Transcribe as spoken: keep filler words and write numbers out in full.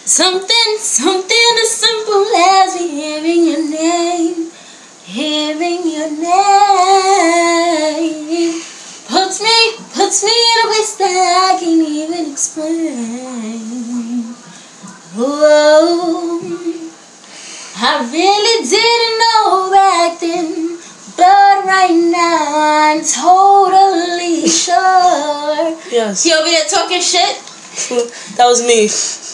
Something, something as simple as me hearing your name, hearing your name, puts me, puts me in a place that I can't even explain. Whoa, I really didn't know back then, but right now I'm totally sure. Yes. You over there talking shit? That was me.